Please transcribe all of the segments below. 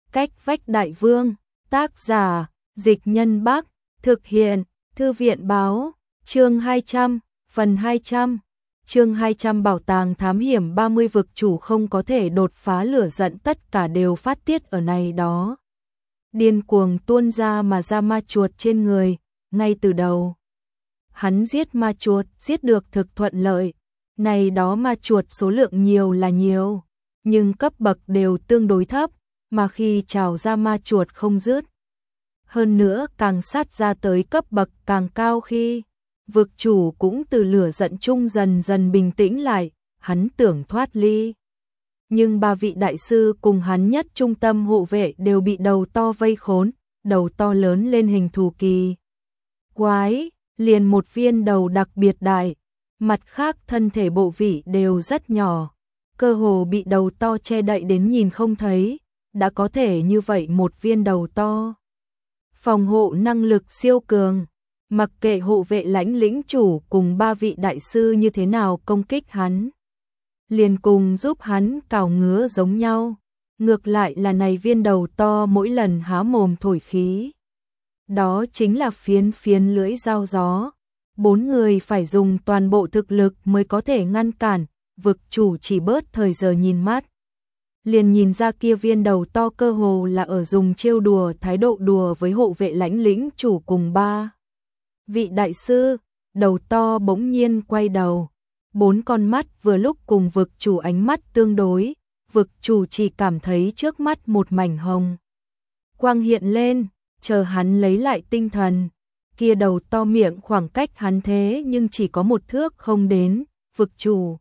Cách vách đại vương, tác giả, Dịch Nhân Bắc, thực hiện, Thư viện báo, chương 200, phần 200. Chương 200 bảo tàng thám hiểm 30 vực chủ không có thể đột phá lửa giận tất cả đều phát tiết ở này đó. Điên cuồng tuôn ra mà ra ma chuột trên người, ngay từ đầu. Hắn giết ma chuột, giết được thực thuận lợi. Này đó ma chuột số lượng nhiều là nhiều, nhưng cấp bậc đều tương đối thấp, mà khi trào ra ma chuột không dứt. Hơn nữa càng sát ra tới cấp bậc càng cao khi, vực chủ cũng từ lửa giận chung dần dần bình tĩnh lại, hắn tưởng thoát ly. Nhưng ba vị đại sư cùng hắn nhất trung tâm hộ vệ đều bị đầu to vây khốn, đầu to lớn lên hình thù kỳ quái, liền một viên đầu đặc biệt đại, mặt khác thân thể bộ vị đều rất nhỏ, cơ hồ bị đầu to che đậy đến nhìn không thấy, đã có thể như vậy một viên đầu to. Phòng hộ năng lực siêu cường, mặc kệ hộ vệ lãnh lĩnh chủ cùng ba vị đại sư như thế nào công kích hắn, liền cùng giúp hắn cào ngứa giống nhau, ngược lại là này viên đầu to mỗi lần há mồm thổi khí. Đó chính là phiến phiến lưỡi dao gió, 4 người phải dùng toàn bộ thực lực mới có thể ngăn cản, vực chủ chỉ bớt thời giờ nhìn mắt. Liền nhìn ra kia viên đầu to cơ hồ là ở dùng trêu đùa thái độ đùa với hộ vệ lãnh lĩnh chủ cùng ba vị đại sư, đầu to bỗng nhiên quay đầu. 4 con mắt vừa lúc cùng vực chủ ánh mắt tương đối, vực chủ chỉ cảm thấy trước mắt một mảnh hồng quang hiện lên, chờ hắn lấy lại tinh thần, kia đầu to miệng khoảng cách hắn thế nhưng chỉ có 1 thước không đến, vực chủ.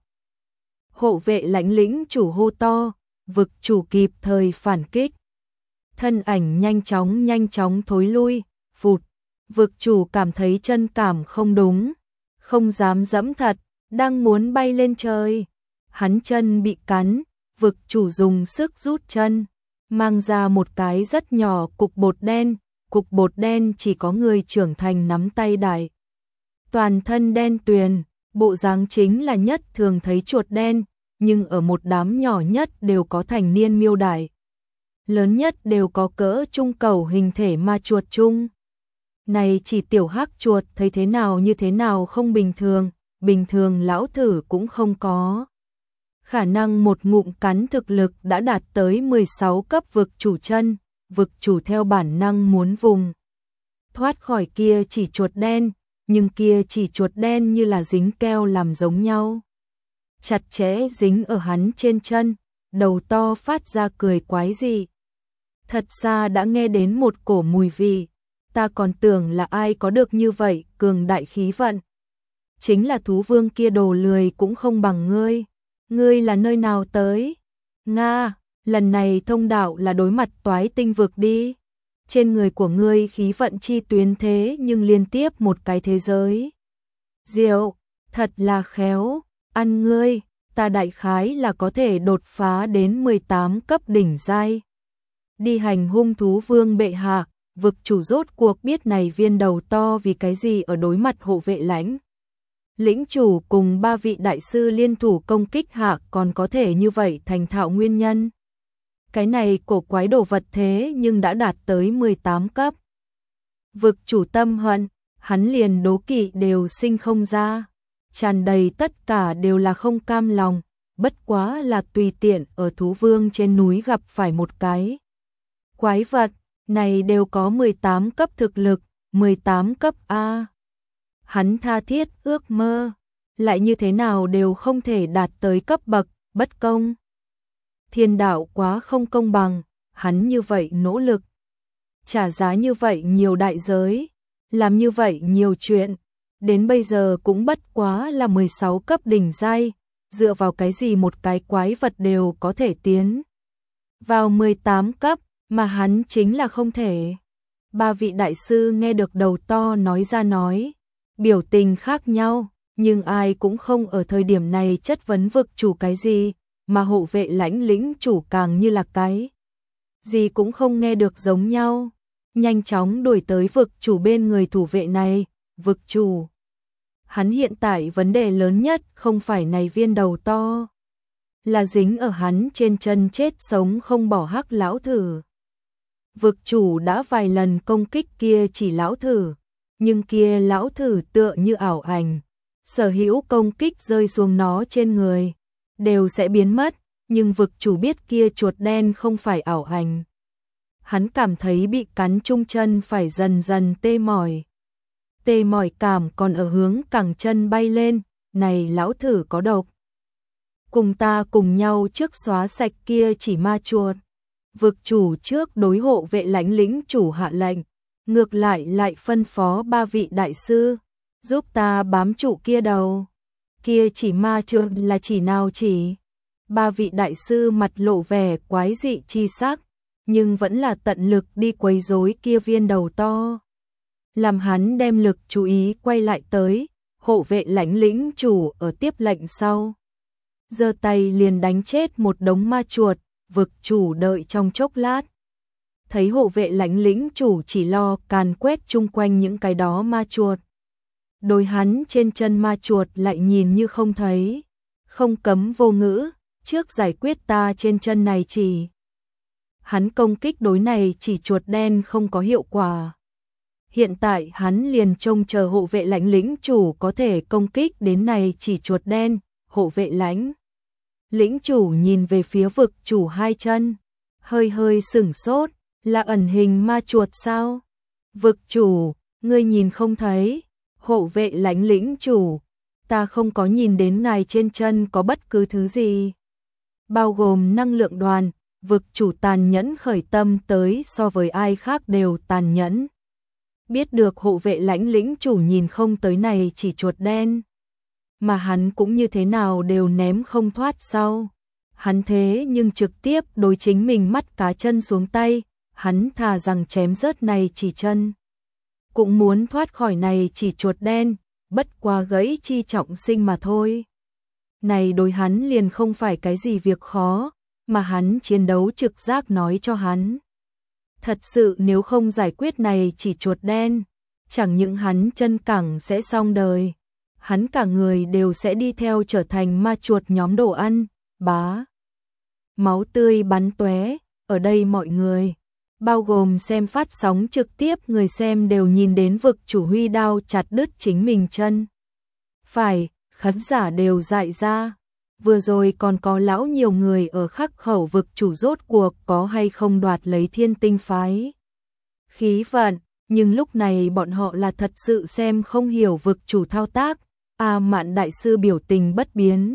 Hộ vệ lãnh lĩnh chủ hô to, vực chủ kịp thời phản kích. Thân ảnh nhanh chóng thối lui, phụt, vực chủ cảm thấy chân cảm không đúng, không dám dẫm thật, đang muốn bay lên trời. Hắn chân bị cắn, vực chủ dùng sức rút chân, mang ra một cái rất nhỏ cục bột đen chỉ có người trưởng thành nắm tay đại. Toàn thân đen tuyền, bộ dáng chính là nhất thường thấy chuột đen, nhưng ở một đám nhỏ nhất đều có thành niên miêu đại. Lớn nhất đều có cỡ trung cầu hình thể ma chuột chung. Này chỉ tiểu hắc chuột thấy thế nào như thế nào không bình thường lão thử cũng không có. Khả năng một ngụm cắn thực lực đã đạt tới 16 cấp vực chủ chân, vực chủ theo bản năng muốn vùng thoát khỏi kia chỉ chuột đen, nhưng kia chỉ chuột đen như là dính keo làm giống nhau. Chặt chẽ dính ở hắn trên chân, đầu to phát ra cười quái dị. Thật xa đã nghe đến một cổ mùi vị, ta còn tưởng là ai có được như vậy cường đại khí vận. Chính là thú vương kia đồ lười cũng không bằng ngươi. Ngươi là nơi nào tới? Nga, lần này thông đạo là đối mặt toái tinh vực đi. Trên người của ngươi khí vận chi tuyến thế nhưng liên tiếp một cái thế giới. Diệu, thật là khéo, ăn ngươi, ta đại khái là có thể đột phá đến 18 cấp đỉnh giai. Đi hành hung thú vương bệ hạ, vực chủ rốt cuộc biết này viên đầu to vì cái gì ở đối mặt hộ vệ lãnh. Lĩnh chủ cùng ba vị đại sư liên thủ công kích hạ còn có thể như vậy thành thạo nguyên nhân. Cái này cổ quái đồ vật thế nhưng đã đạt tới 18 cấp. Vực chủ tâm hận, hắn liền đố kỵ đều sinh không ra. Tràn đầy tất cả đều là không cam lòng, bất quá là tùy tiện ở thú vương trên núi gặp phải một cái. Quái vật, này đều có 18 cấp thực lực, 18 cấp A. Hắn tha thiết ước mơ, lại như thế nào đều không thể đạt tới cấp bậc, bất công. Thiên đạo quá không công bằng, hắn như vậy nỗ lực. Trả giá như vậy nhiều đại giới, làm như vậy nhiều chuyện, đến bây giờ cũng bất quá là 16 cấp đỉnh giai, dựa vào cái gì một cái quái vật đều có thể tiến vào 18 cấp, mà hắn chính là không thể. Ba vị đại sư nghe được đầu to nói ra nói, biểu tình khác nhau, nhưng ai cũng không ở thời điểm này chất vấn vực chủ cái gì, mà hộ vệ lãnh lĩnh chủ càng như là cái gì cũng không nghe được giống nhau. Nhanh chóng đuổi tới vực chủ bên người thủ vệ này, vực chủ. Hắn hiện tại vấn đề lớn nhất không phải này viên đầu to, là dính ở hắn trên chân chết sống không bỏ hắc lão thử. Vực chủ đã vài lần công kích kia chỉ lão thử, nhưng kia lão thử tựa như ảo ảnh, sở hữu công kích rơi xuống nó trên người đều sẽ biến mất, nhưng vực chủ biết kia chuột đen không phải ảo ảnh. Hắn cảm thấy bị cắn chung chân phải dần dần tê mỏi. Tê mỏi cảm còn ở hướng cẳng chân bay lên, này lão thử có độc. Cùng ta cùng nhau trước xóa sạch kia chỉ ma chuột. Vực chủ trước đối hộ vệ lãnh lĩnh chủ hạ lệnh, ngược lại phân phó 3 vị đại sư, giúp ta bám trụ kia đầu. Kia chỉ ma chuột là chỉ nào chỉ? 3 vị đại sư mặt lộ vẻ quái dị chi sắc, nhưng vẫn là tận lực đi quấy rối kia viên đầu to. Làm hắn đem lực chú ý quay lại tới, hộ vệ lãnh lĩnh chủ ở tiếp lệnh sau. Giơ tay liền đánh chết một đống ma chuột, vực chủ đợi trong chốc lát. Thấy hộ vệ lãnh lĩnh chủ chỉ lo càn quét chung quanh những cái đó ma chuột. Đôi hắn trên chân ma chuột lại nhìn như không thấy, không cấm vô ngữ, trước giải quyết ta trên chân này chỉ. Hắn công kích đối này chỉ chuột đen không có hiệu quả. Hiện tại hắn liền trông chờ hộ vệ lãnh lĩnh chủ có thể công kích đến này chỉ chuột đen. Hộ vệ lãnh lĩnh chủ nhìn về phía vực chủ hai chân, hơi sửng sốt, là ẩn hình ma chuột sao? Vực chủ, ngươi nhìn không thấy. Hộ vệ lãnh lĩnh chủ, ta không có nhìn đến ngài trên chân có bất cứ thứ gì. Bao gồm năng lượng đoàn, vực chủ tàn nhẫn khởi tâm tới so với ai khác đều tàn nhẫn. Biết được hộ vệ lãnh lĩnh chủ nhìn không tới này chỉ chuột đen, mà hắn cũng như thế nào đều ném không thoát sau. Hắn thế nhưng trực tiếp đối chính mình mắt cá chân xuống tay, hắn thà rằng chém rớt này chỉ chân, cũng muốn thoát khỏi này chỉ chuột đen, bất quá gãy chi trọng sinh mà thôi. Này đối hắn liền không phải cái gì việc khó, mà hắn chiến đấu trực giác nói cho hắn. Thật sự nếu không giải quyết này chỉ chuột đen, chẳng những hắn chân cẳng sẽ xong đời, hắn cả người đều sẽ đi theo trở thành ma chuột nhóm đồ ăn, bá. Máu tươi bắn tóe, ở đây mọi người, bao gồm xem phát sóng trực tiếp người xem đều nhìn đến vực chủ huy đao chặt đứt chính mình chân. Phải, khán giả đều dại ra. Vừa rồi còn có lão nhiều người ở khắc khẩu vực chủ rốt cuộc có hay không đoạt lấy thiên tinh phái khí vận, nhưng lúc này bọn họ là thật sự xem không hiểu vực chủ thao tác. Mạn đại sư biểu tình bất biến,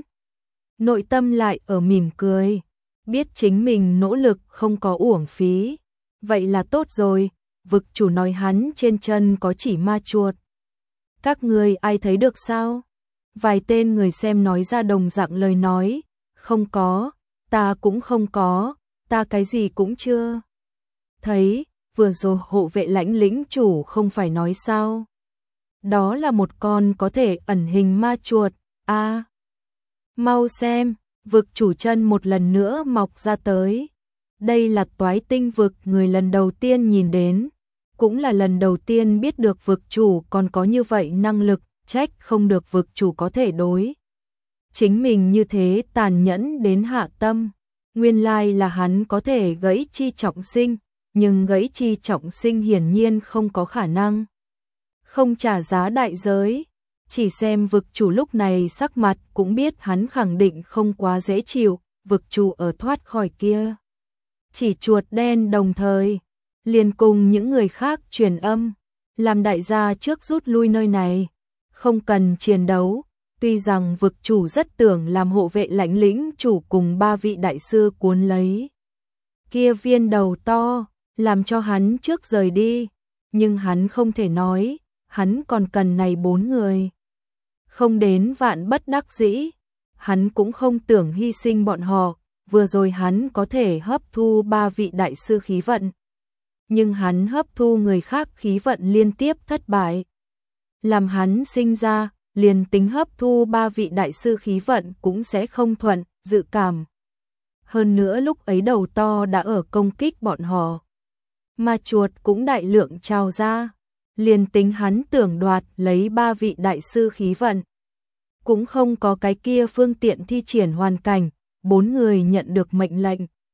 nội tâm lại ở mỉm cười, biết chính mình nỗ lực không có uổng phí. Vậy là tốt rồi, vực chủ nói hắn trên chân có chỉ ma chuột. Các người ai thấy được sao? Vài tên người xem nói ra đồng dạng lời nói, không có, ta cũng không có, ta cái gì cũng chưa thấy, vừa rồi hộ vệ lãnh lĩnh chủ không phải nói sao? Đó là một con có thể ẩn hình ma chuột, mau xem, vực chủ chân một lần nữa mọc ra tới. Đây là toái tinh vực người lần đầu tiên nhìn đến, cũng là lần đầu tiên biết được vực chủ còn có như vậy năng lực, trách không được vực chủ có thể đối chính mình như thế tàn nhẫn đến hạ tâm. Nguyên lai là hắn có thể gãy chi trọng sinh, nhưng gãy chi trọng sinh hiển nhiên không có khả năng. Không trả giá đại giới, chỉ xem vực chủ lúc này sắc mặt cũng biết hắn khẳng định không quá dễ chịu. Vực chủ ở thoát khỏi kia chỉ chuột đen đồng thời liền cùng những người khác truyền âm, làm đại gia trước rút lui nơi này, không cần chiến đấu. Tuy rằng vực chủ rất tưởng làm hộ vệ lãnh lĩnh chủ cùng 3 vị đại sư cuốn lấy kia viên đầu to, làm cho hắn trước rời đi, nhưng hắn không thể nói, hắn còn cần này 4 người. Không đến vạn bất đắc dĩ, hắn cũng không tưởng hy sinh bọn họ. Vừa rồi hắn có thể hấp thu 3 vị đại sư khí vận, nhưng hắn hấp thu người khác khí vận liên tiếp thất bại. Làm hắn sinh ra, liền tính hấp thu 3 vị đại sư khí vận cũng sẽ không thuận, dự cảm. Hơn nữa lúc ấy đầu to đã ở công kích bọn họ. Ma chuột cũng đại lượng trào ra, liền tính hắn tưởng đoạt lấy 3 vị đại sư khí vận, cũng không có cái kia phương tiện thi triển hoàn cảnh. 4 người nhận được mệnh lệnh,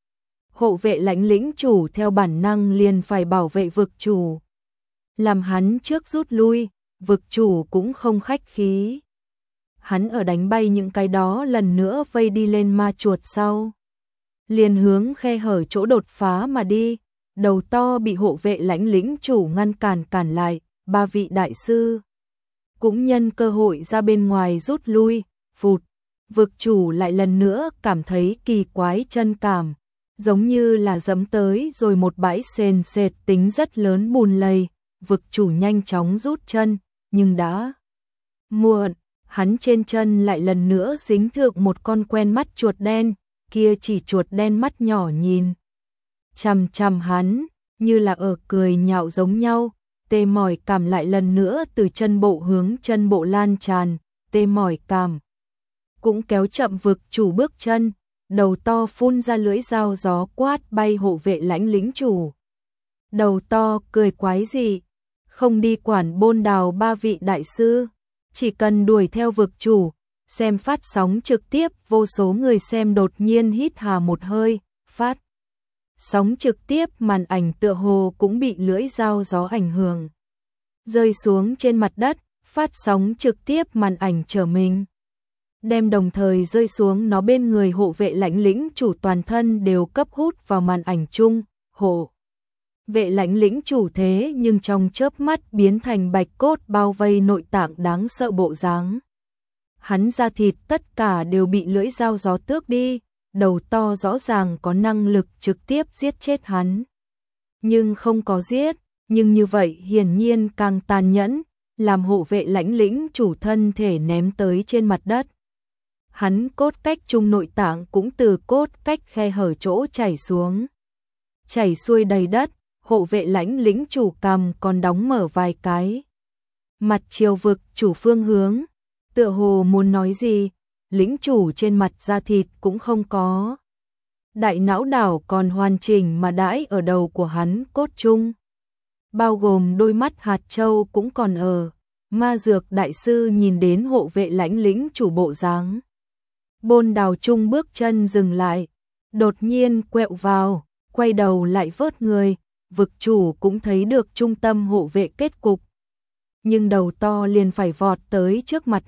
hộ vệ lãnh lĩnh chủ theo bản năng liền phải bảo vệ vực chủ. Làm hắn trước rút lui, vực chủ cũng không khách khí. Hắn ở đánh bay những cái đó lần nữa vây đi lên ma chuột sau. Liền hướng khe hở chỗ đột phá mà đi, đầu to bị hộ vệ lãnh lĩnh chủ ngăn cản lại, ba vị đại sư cũng nhân cơ hội ra bên ngoài rút lui, phụt. Vực chủ lại lần nữa cảm thấy kỳ quái chân cảm, giống như là dẫm tới rồi một bãi sền sệt tính rất lớn bùn lầy, vực chủ nhanh chóng rút chân, nhưng đã muộn, hắn trên chân lại lần nữa dính thượng một con quen mắt chuột đen, kia chỉ chuột đen mắt nhỏ nhìn chằm chằm hắn, như là ở cười nhạo giống nhau, tê mỏi cảm lại lần nữa từ chân bộ hướng chân bộ lan tràn, tê mỏi cảm cũng kéo chậm vực chủ bước chân, đầu to phun ra lưỡi dao gió quát bay hộ vệ lãnh lĩnh chủ. Đầu to cười quái gì, không đi quản bôn đào ba vị đại sư, chỉ cần đuổi theo vực chủ, xem phát sóng trực tiếp, vô số người xem đột nhiên hít hà một hơi, phát sóng trực tiếp màn ảnh tựa hồ cũng bị lưỡi dao gió ảnh hưởng. Rơi xuống trên mặt đất, phát sóng trực tiếp màn ảnh trở mình. Đem đồng thời rơi xuống nó bên người hộ vệ lãnh lĩnh chủ toàn thân đều cấp hút vào màn ảnh chung, hộ vệ lãnh lĩnh chủ thế nhưng trong chớp mắt biến thành bạch cốt bao vây nội tạng đáng sợ bộ dáng. Hắn da thịt tất cả đều bị lưỡi dao gió tước đi, đầu to rõ ràng có năng lực trực tiếp giết chết hắn. Nhưng không có giết, nhưng như vậy hiển nhiên càng tàn nhẫn, làm hộ vệ lãnh lĩnh chủ thân thể ném tới trên mặt đất. Hắn cốt cách trung nội tạng cũng từ cốt cách khe hở chỗ chảy xuống. Chảy xuôi đầy đất, hộ vệ lãnh lĩnh chủ cằm còn đóng mở vài cái. Mặt chiều vực chủ phương hướng, tựa hồ muốn nói gì, lĩnh chủ trên mặt da thịt cũng không có. Đại não đảo còn hoàn chỉnh mà đãi ở đầu của hắn cốt trung. Bao gồm đôi mắt hạt châu cũng còn ở. Ma dược đại sư nhìn đến hộ vệ lãnh lĩnh chủ bộ dáng. Bôn đào trung bước chân dừng lại, đột nhiên quẹo vào, quay đầu lại vớt người, vực chủ cũng thấy được trung tâm hộ vệ kết cục. Nhưng đầu to liền phải vọt tới trước mặt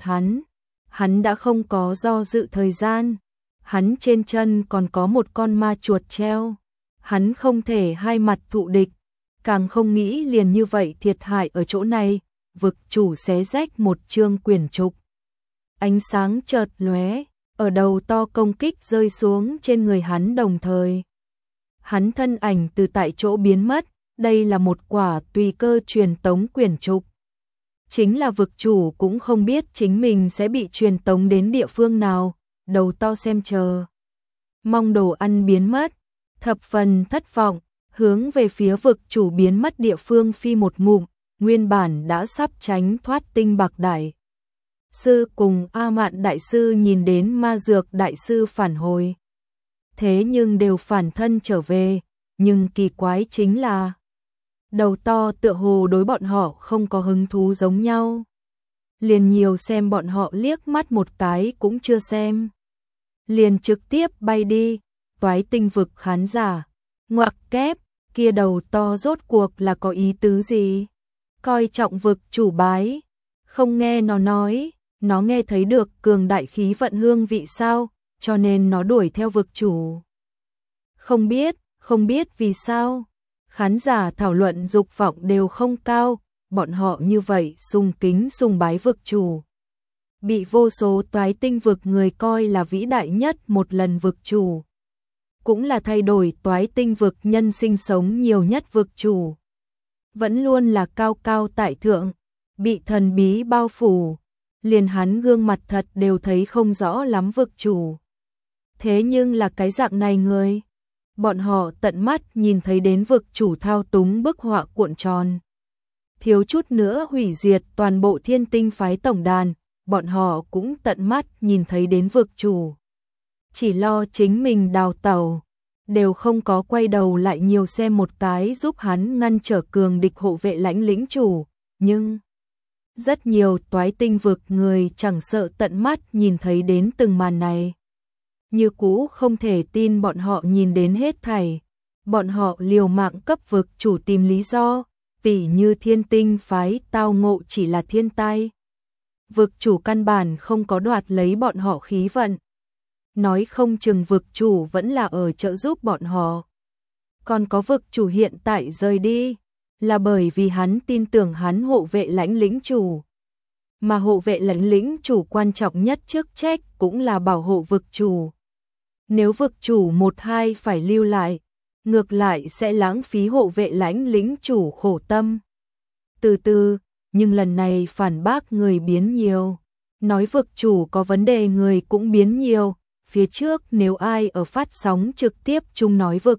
hắn đã không có do dự thời gian, hắn trên chân còn có một con ma chuột treo, hắn không thể hai mặt thụ địch, càng không nghĩ liền như vậy thiệt hại ở chỗ này, vực chủ xé rách một chương quyển trục. Ánh sáng chợt lóe, ở đầu to công kích rơi xuống trên người hắn đồng thời. Hắn thân ảnh từ tại chỗ biến mất, đây là một quả tùy cơ truyền tống quyển trục. Chính là vực chủ cũng không biết chính mình sẽ bị truyền tống đến địa phương nào, đầu to xem chờ. Mong đồ ăn biến mất, thập phần thất vọng, hướng về phía vực chủ biến mất địa phương phi một ngụm, nguyên bản đã sắp tránh thoát tinh bạc đại sư cùng A Mạn đại sư nhìn đến ma dược đại sư phản hồi. Thế nhưng đều phản thân trở về, nhưng kỳ quái chính là đầu to tựa hồ đối bọn họ không có hứng thú giống nhau. Liền nhiều xem bọn họ liếc mắt một cái cũng chưa xem. Liền trực tiếp bay đi, toái tinh vực khán giả. Ngoặc kép, kia đầu to rốt cuộc là có ý tứ gì? Coi trọng vực chủ bái. Không nghe nó nói, nó nghe thấy được cường đại khí vận hương vị sao, cho nên nó đuổi theo vực chủ. Không biết vì sao. Khán giả thảo luận dục vọng đều không cao, bọn họ như vậy sùng kính sùng bái vực chủ. Bị vô số toái tinh vực người coi là vĩ đại nhất một lần vực chủ. Cũng là thay đổi toái tinh vực nhân sinh sống nhiều nhất vực chủ. Vẫn luôn là cao cao tại thượng, bị thần bí bao phủ, liền hắn gương mặt thật đều thấy không rõ lắm vực chủ. Thế nhưng là cái dạng này người, bọn họ tận mắt nhìn thấy đến vực chủ thao túng bức họa cuộn tròn. Thiếu chút nữa hủy diệt toàn bộ thiên tinh phái tổng đàn, bọn họ cũng tận mắt nhìn thấy đến vực chủ. Chỉ lo chính mình đào tẩu, đều không có quay đầu lại nhiều xem một cái giúp hắn ngăn trở cường địch hộ vệ lãnh lĩnh chủ, nhưng rất nhiều toái tinh vực người chẳng sợ tận mắt nhìn thấy đến từng màn này. như cũ không thể tin bọn họ nhìn đến hết thảy. Bọn họ liều mạng cấp vực chủ tìm lý do, tỉ như Thiên Tinh phái tao ngộ chỉ là thiên tai. Vực chủ căn bản không có đoạt lấy bọn họ khí vận. Nói không chừng vực chủ vẫn là ở trợ giúp bọn họ. Còn có vực chủ hiện tại rời đi, là bởi vì hắn tin tưởng hắn hộ vệ lãnh lĩnh chủ. Mà hộ vệ lãnh lĩnh chủ quan trọng nhất chức trách cũng là bảo hộ vực chủ. Nếu vực chủ một hai phải lưu lại, ngược lại sẽ lãng phí hộ vệ lãnh lĩnh chủ khổ tâm. Từ từ, nhưng lần này phản bác người biến nhiều. Nói vực chủ có vấn đề người cũng biến nhiều. Phía trước nếu ai ở phát sóng trực tiếp chung nói vực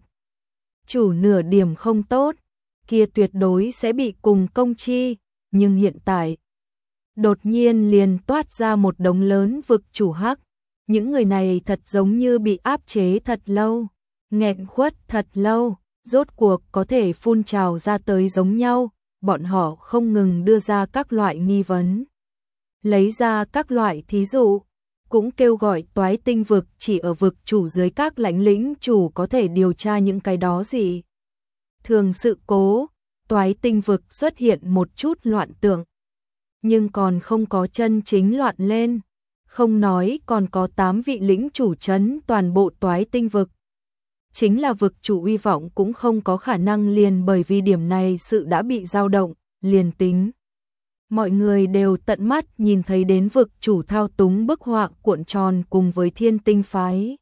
chủ nửa điểm không tốt, kia tuyệt đối sẽ bị cùng công chi. Nhưng hiện tại, đột nhiên liền toát ra một đống lớn vực chủ hắc. Những người này thật giống như bị áp chế thật lâu, nghẹn khuất thật lâu, rốt cuộc có thể phun trào ra tới giống nhau. Bọn họ không ngừng đưa ra các loại nghi vấn, lấy ra các loại thí dụ, cũng kêu gọi toái tinh vực chỉ ở vực chủ dưới các lãnh lĩnh chủ có thể điều tra những cái đó gì. Thường sự cố, toái tinh vực xuất hiện một chút loạn tượng, nhưng còn không có chân chính loạn lên. Không nói còn có 8 vị lĩnh chủ trấn toàn bộ toái tinh vực. Chính là vực chủ uy vọng cũng không có khả năng liền bởi vì điểm này sự đã bị dao động, liền tính. Mọi người đều tận mắt nhìn thấy đến vực chủ thao túng bức họa cuộn tròn cùng với Thiên Tinh phái.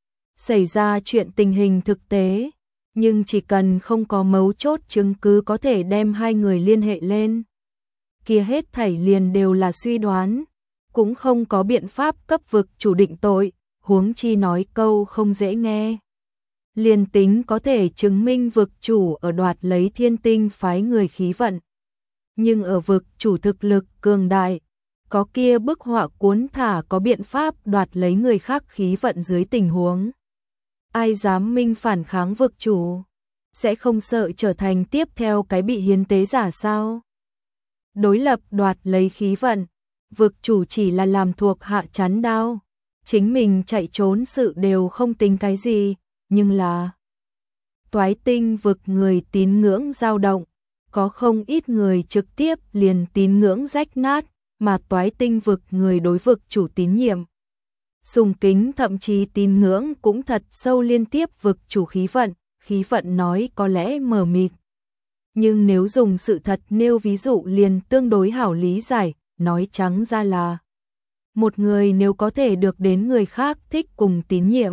Xảy ra chuyện tình hình thực tế, nhưng chỉ cần không có mấu chốt chứng cứ có thể đem hai người liên hệ lên. Kia hết thảy liền đều là suy đoán, cũng không có biện pháp cấp vực chủ định tội, huống chi nói câu không dễ nghe. Liền tính có thể chứng minh vực chủ ở đoạt lấy Thiên Tinh phái người khí vận. Nhưng ở vực chủ thực lực cường đại, có kia bức họa cuốn thả có biện pháp đoạt lấy người khác khí vận dưới tình huống. Ai dám minh phản kháng vực chủ, sẽ không sợ trở thành tiếp theo cái bị hiến tế giả sao? Đối lập đoạt lấy khí vận, vực chủ chỉ là làm thuộc hạ chắn đao, chính mình chạy trốn sự đều không tính cái gì, nhưng là toái tinh vực người tín ngưỡng dao động, có không ít người trực tiếp liền tín ngưỡng rách nát, mà toái tinh vực người đối vực chủ tín nhiệm. Sùng kính thậm chí tín ngưỡng cũng thật sâu liên tiếp vực chủ khí vận nói có lẽ mờ mịt. Nhưng nếu dùng sự thật nêu ví dụ liền tương đối hảo lý giải, nói trắng ra là một người nếu có thể được đến người khác thích cùng tín nhiệm,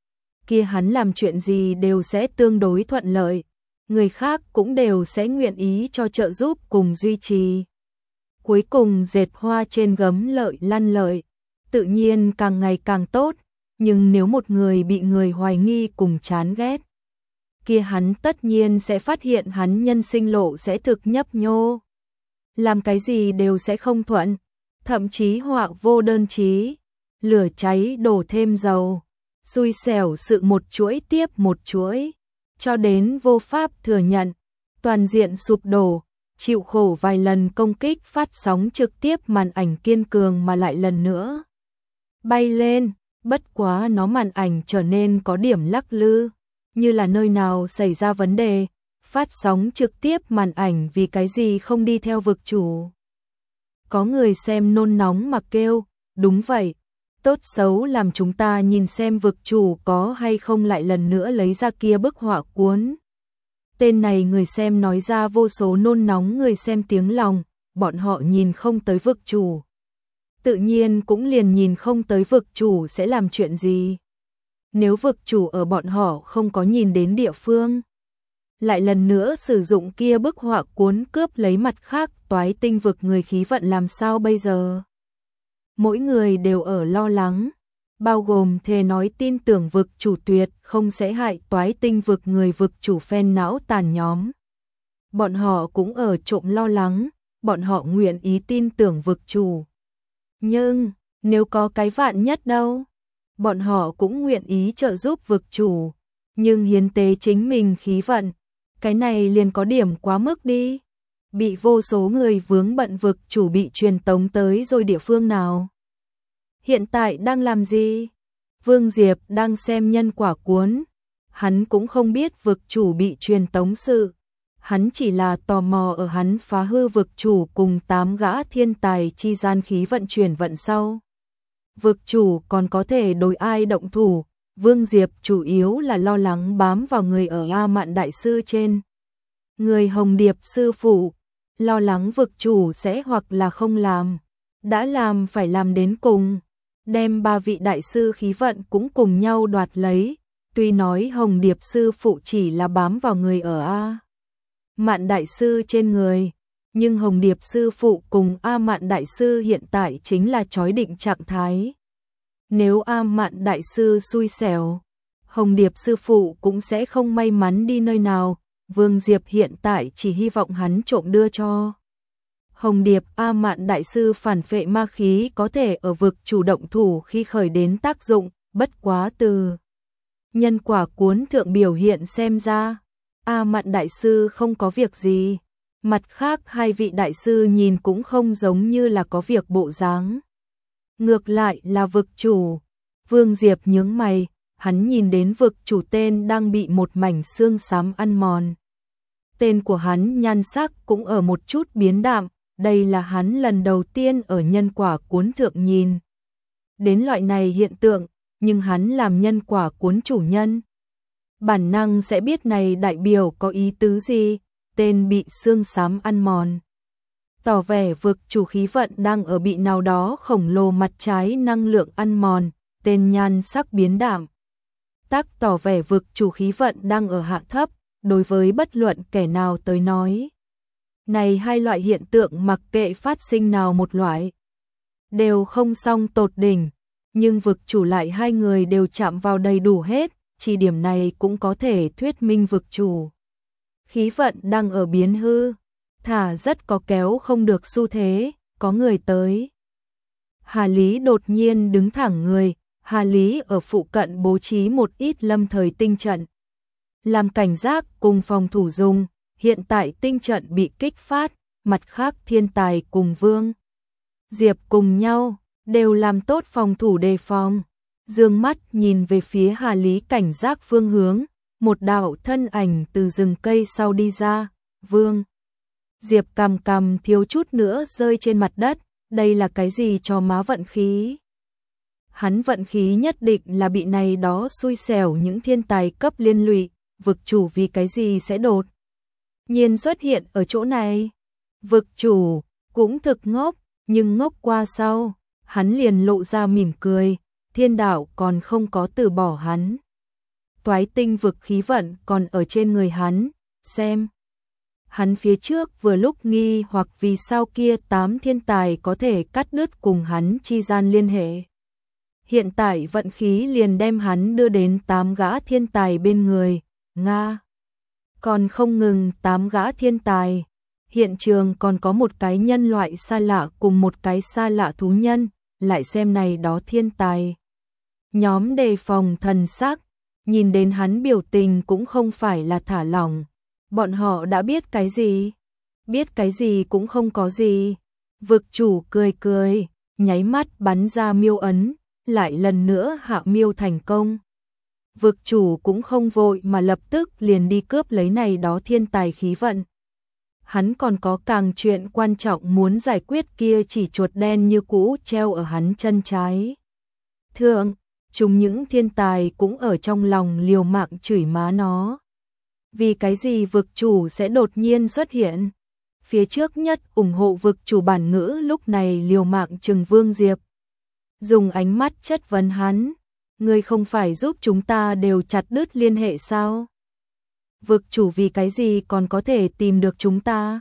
kia hắn làm chuyện gì đều sẽ tương đối thuận lợi, người khác cũng đều sẽ nguyện ý cho trợ giúp cùng duy trì. Cuối cùng dệt hoa trên gấm lợi lăn lợi, tự nhiên càng ngày càng tốt, nhưng nếu một người bị người hoài nghi cùng chán ghét, kia hắn tất nhiên sẽ phát hiện hắn nhân sinh lộ sẽ thực nhấp nhô. Làm cái gì đều sẽ không thuận, thậm chí họa vô đơn chí, lửa cháy đổ thêm dầu, xui xẻo sự một chuỗi tiếp một chuỗi, cho đến vô pháp thừa nhận, toàn diện sụp đổ, chịu khổ vài lần công kích phát sóng trực tiếp màn ảnh kiên cường mà lại lần nữa bay lên, bất quá nó màn ảnh trở nên có điểm lắc lư, như là nơi nào xảy ra vấn đề, phát sóng trực tiếp màn ảnh vì cái gì không đi theo vực chủ. Có người xem nôn nóng mà kêu, đúng vậy, tốt xấu làm chúng ta nhìn xem vực chủ có hay không lại lần nữa lấy ra kia bức họa cuốn. Tên này người xem nói ra vô số nôn nóng người xem tiếng lòng, bọn họ nhìn không tới vực chủ. Tự nhiên cũng liền nhìn không tới vực chủ sẽ làm chuyện gì. Nếu vực chủ ở bọn họ không có nhìn đến địa phương, lại lần nữa sử dụng kia bức họa cuốn cướp lấy mặt khác toái tinh vực người khí vận làm sao bây giờ? Mỗi người đều ở lo lắng, bao gồm thề nói tin tưởng vực chủ tuyệt không sẽ hại toái tinh vực người vực chủ phen não tàn nhóm. Bọn họ cũng ở trộm lo lắng, bọn họ nguyện ý tin tưởng vực chủ. Nhưng, nếu có cái vạn nhất đâu, bọn họ cũng nguyện ý trợ giúp vực chủ, nhưng hiến tế chính mình khí vận, cái này liền có điểm quá mức đi. Bị vô số người vướng bận vực chủ bị truyền tống tới rồi địa phương nào? Hiện tại đang làm gì? Vương Diệp đang xem nhân quả cuốn. Hắn cũng không biết vực chủ bị truyền tống sự. Hắn chỉ là tò mò ở hắn phá hư vực chủ cùng 8 gã thiên tài chi gian khí vận chuyển vận sau. Vực chủ còn có thể đối ai động thủ. Vương Diệp chủ yếu là lo lắng bám vào người ở A Mạn Đại Sư trên. Người Hồng Điệp sư phụ, lo lắng vực chủ sẽ hoặc là không làm. Đã làm phải làm đến cùng. Đem 3 vị đại sư khí vận cũng cùng nhau đoạt lấy. Tuy nói Hồng Điệp sư phụ chỉ là bám vào người ở A Mạn Đại Sư trên người, nhưng Hồng Điệp sư phụ cùng A Mạn Đại Sư hiện tại chính là chói định trạng thái. Nếu A Mạn Đại Sư xui xẻo, Hồng Điệp sư phụ cũng sẽ không may mắn đi nơi nào. Vương Diệp hiện tại chỉ hy vọng hắn trộm đưa cho Hồng Điệp A Mạn Đại Sư phản phệ ma khí có thể ở vực chủ động thủ khi khởi đến tác dụng, bất quá từ nhân quả cuốn thượng biểu hiện xem ra, A Mạn Đại Sư không có việc gì. Mặt khác 2 vị đại sư nhìn cũng không giống như là có việc bộ dáng. Ngược lại là vực chủ. Vương Diệp nhướng mày, hắn nhìn đến vực chủ tên đang bị một mảnh xương xám ăn mòn. Tên của hắn nhan sắc cũng ở một chút biến đạm, đây là hắn lần đầu tiên ở nhân quả cuốn thượng nhìn đến loại này hiện tượng, nhưng hắn làm nhân quả cuốn chủ nhân. Bản năng sẽ biết này đại biểu có ý tứ gì, tên bị xương xám ăn mòn. Tỏ vẻ vực chủ khí vận đang ở bị nào đó khổng lồ mặt trái năng lượng ăn mòn, tên nhan sắc biến đạm. Tác tỏ vẻ vực chủ khí vận đang ở hạ thấp, đối với bất luận kẻ nào tới nói. Này 2 loại hiện tượng mặc kệ phát sinh nào một loại, đều không song tột đỉnh, nhưng vực chủ lại 2 người đều chạm vào đầy đủ hết, chỉ điểm này cũng có thể thuyết minh vực chủ khí vận đang ở biến hư, thả rất có kéo không được xu thế, có người tới. Hà Lý đột nhiên đứng thẳng người, Hà Lý ở phụ cận bố trí một ít lâm thời tinh trận. Làm cảnh giác cùng phòng thủ dùng, hiện tại tinh trận bị kích phát, mặt khác thiên tài cùng Vương Diệp cùng nhau, đều làm tốt phòng thủ đề phòng. Dương mắt nhìn về phía Hà Lý cảnh giác phương hướng, một đạo thân ảnh từ rừng cây sau đi ra, Vương Diệp cằm thiếu chút nữa rơi trên mặt đất, đây là cái gì cho má vận khí? Hắn vận khí nhất định là bị này đó xui xẻo những thiên tài cấp liên lụy, vực chủ vì cái gì sẽ đột nhiên xuất hiện ở chỗ này? Vực chủ cũng thực ngốc, nhưng ngốc qua sau, hắn liền lộ ra mỉm cười, thiên đạo còn không có từ bỏ hắn. Toái tinh vực khí vận còn ở trên người hắn, xem. Hắn phía trước vừa lúc nghi hoặc vì sao kia 8 thiên tài có thể cắt đứt cùng hắn chi gian liên hệ. Hiện tại vận khí liền đem hắn đưa đến 8 gã thiên tài bên người, Nga. Còn không ngừng 8 gã thiên tài, hiện trường còn có một cái nhân loại xa lạ cùng một cái xa lạ thú nhân, lại xem này đó thiên tài. Nhóm đề phòng thần sắc, nhìn đến hắn biểu tình cũng không phải là thả lỏng. Bọn họ đã biết cái gì? Biết cái gì cũng không có gì. Vực chủ cười cười, nháy mắt bắn ra miêu ấn, lại lần nữa hạ miêu thành công. Vực chủ cũng không vội mà lập tức liền đi cướp lấy này đó thiên tài khí vận. Hắn còn có càng chuyện quan trọng muốn giải quyết kia chỉ chuột đen như cũ treo ở hắn chân trái. Thượng, chúng những thiên tài cũng ở trong lòng liều mạng chửi má nó. Vì cái gì vực chủ sẽ đột nhiên xuất hiện? Phía trước nhất ủng hộ vực chủ bản ngữ lúc này liều mạng trừng Vương Diệp. Dùng ánh mắt chất vấn hắn, ngươi không phải giúp chúng ta đều chặt đứt liên hệ sao? Vực chủ vì cái gì còn có thể tìm được chúng ta?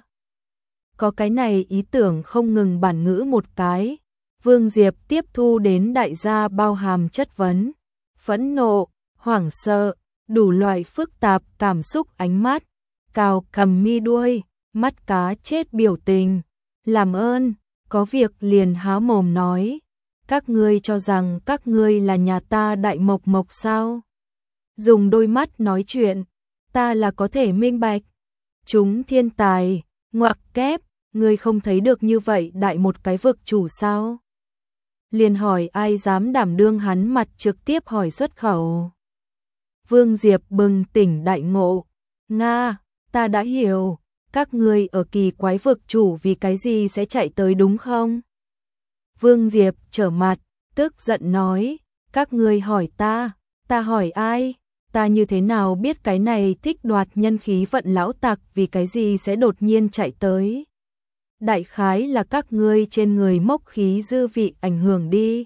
Có cái này ý tưởng không ngừng bản ngữ một cái. Vương Diệp tiếp thu đến đại gia bao hàm chất vấn, phẫn nộ, hoảng sợ, đủ loại phức tạp cảm xúc ánh mắt, cào cầm mi đuôi, mắt cá chết biểu tình. Làm ơn, có việc liền há mồm nói. Các ngươi cho rằng các ngươi là nhà ta đại mộc mộc sao? Dùng đôi mắt nói chuyện, ta là có thể minh bạch. Chúng thiên tài, ngoặc kép, ngươi không thấy được như vậy đại một cái vực chủ sao? liền hỏi ai dám đảm đương hắn mặt trực tiếp hỏi xuất khẩu. Vương Diệp bừng tỉnh đại ngộ, Nga, ta đã hiểu, các ngươi ở kỳ quái vực chủ vì cái gì sẽ chạy tới đúng không? Vương Diệp trở mặt, tức giận nói, các ngươi hỏi ta hỏi ai? Ta như thế nào biết cái này thích đoạt nhân khí vận lão tặc vì cái gì sẽ đột nhiên chạy tới? Đại khái là các ngươi trên người mốc khí dư vị ảnh hưởng đi.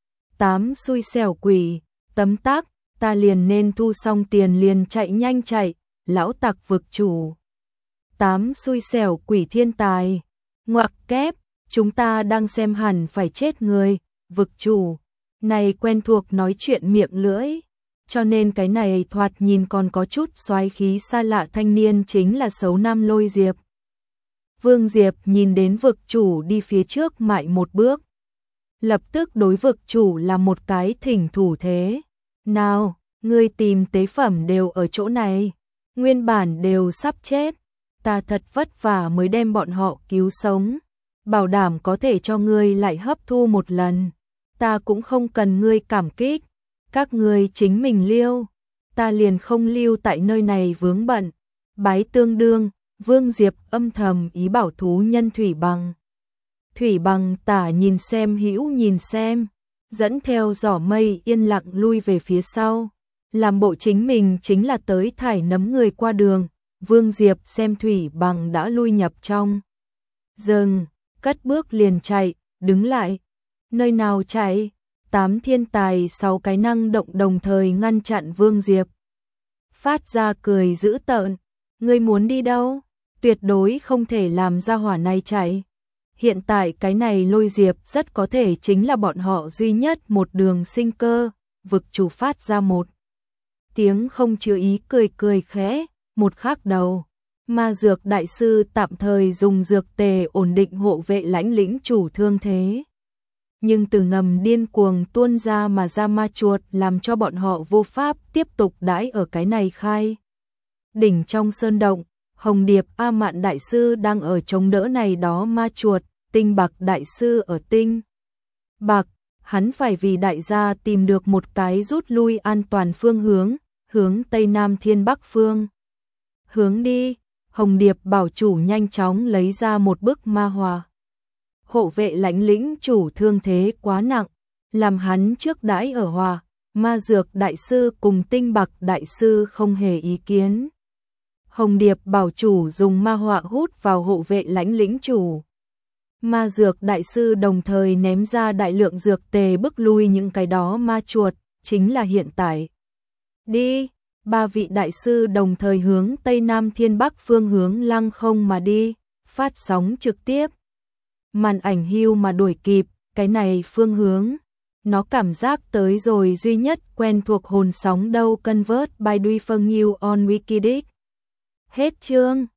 8 xui xẻo quỷ, tấm tắc, ta liền nên thu xong tiền liền chạy nhanh chạy, lão tặc vực chủ. 8 xui xẻo quỷ thiên tài, ngoặc kép, chúng ta đang xem hẳn phải chết người, vực chủ. Này quen thuộc nói chuyện miệng lưỡi, cho nên cái này thoạt nhìn còn có chút soái khí xa lạ thanh niên chính là Sấu Nam Lôi Diệp. Vương Diệp nhìn đến vực chủ đi phía trước mại một bước, lập tức đối vực chủ là một cái thỉnh thủ thế. Nào, ngươi tìm tế phẩm đều ở chỗ này, nguyên bản đều sắp chết, ta thật vất vả mới đem bọn họ cứu sống, bảo đảm có thể cho ngươi lại hấp thu một lần, ta cũng không cần ngươi cảm kích, các ngươi chính mình liêu, ta liền không lưu tại nơi này vướng bận, bái tương đương. Vương Diệp âm thầm ý bảo thú nhân Thủy Bằng. Thủy Bằng tả nhìn xem hữu nhìn xem, dẫn theo giỏ mây yên lặng lui về phía sau, làm bộ chính mình chính là tới thải nấm người qua đường. Vương Diệp xem Thủy Bằng đã lui nhập trong rừng, cất bước liền chạy, đứng lại. Nơi nào chạy? 8 thiên tài 6 cái năng động đồng thời ngăn chặn Vương Diệp. Phát ra cười dữ tợn, ngươi muốn đi đâu? Tuyệt đối không thể làm ra hỏa này chạy. Hiện tại cái này Lôi Diệp rất có thể chính là bọn họ duy nhất một đường sinh cơ. Vực chủ phát ra một tiếng không chứa ý cười khẽ, một khắc đầu. Ma dược đại sư tạm thời dùng dược tề ổn định hộ vệ lãnh lĩnh chủ thương thế. Nhưng từ ngầm điên cuồng tuôn ra mà ra ma chuột làm cho bọn họ vô pháp tiếp tục đãi ở cái này khai. Đỉnh trong sơn động, Hồng Điệp A Mạn đại sư đang ở chống đỡ này đó ma chuột, Tinh Bạc đại sư ở Tinh Bạc, hắn phải vì đại gia tìm được một cái rút lui an toàn phương hướng Tây Nam Thiên Bắc phương. Hướng đi, Hồng Điệp bảo chủ nhanh chóng lấy ra một bức ma hòa. Hộ vệ lãnh lĩnh chủ thương thế quá nặng, làm hắn trước đãi ở hòa, ma dược đại sư cùng Tinh Bạc đại sư không hề ý kiến. Hồng Điệp bảo chủ dùng ma họa hút vào hộ vệ lãnh lĩnh chủ. Ma dược đại sư đồng thời ném ra đại lượng dược tề bức lui những cái đó ma chuột, chính là hiện tại. Đi, 3 vị đại sư đồng thời hướng Tây Nam Thiên Bắc phương hướng lăng không mà đi, phát sóng trực tiếp. Màn ảnh hưu mà đuổi kịp, cái này phương hướng. Nó cảm giác tới rồi duy nhất quen thuộc hồn sóng đâu convert by Duy Phương New on Wikidic. Hết chương.